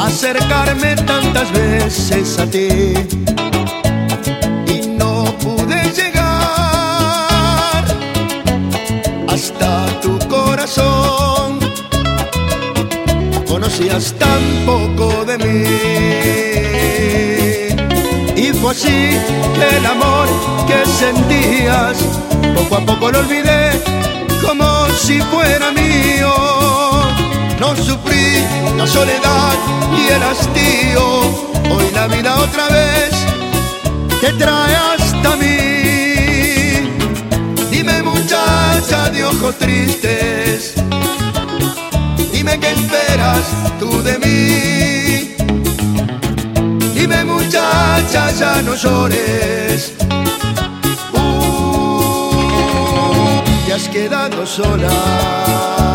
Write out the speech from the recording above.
acercarme tantas veces a ti y no pude llegar hasta tu corazón. Conocías tan poco de mí y fue así que el amor que sentías poco a poco lo olvidé como si fuera mío. No sufrí la soledad y el hastío, hoy la vida otra vez te trae hasta mí. Dime muchacha de ojos tristes, dime qué esperas tú de mí. Dime muchacha, ya no llores, te has quedado sola.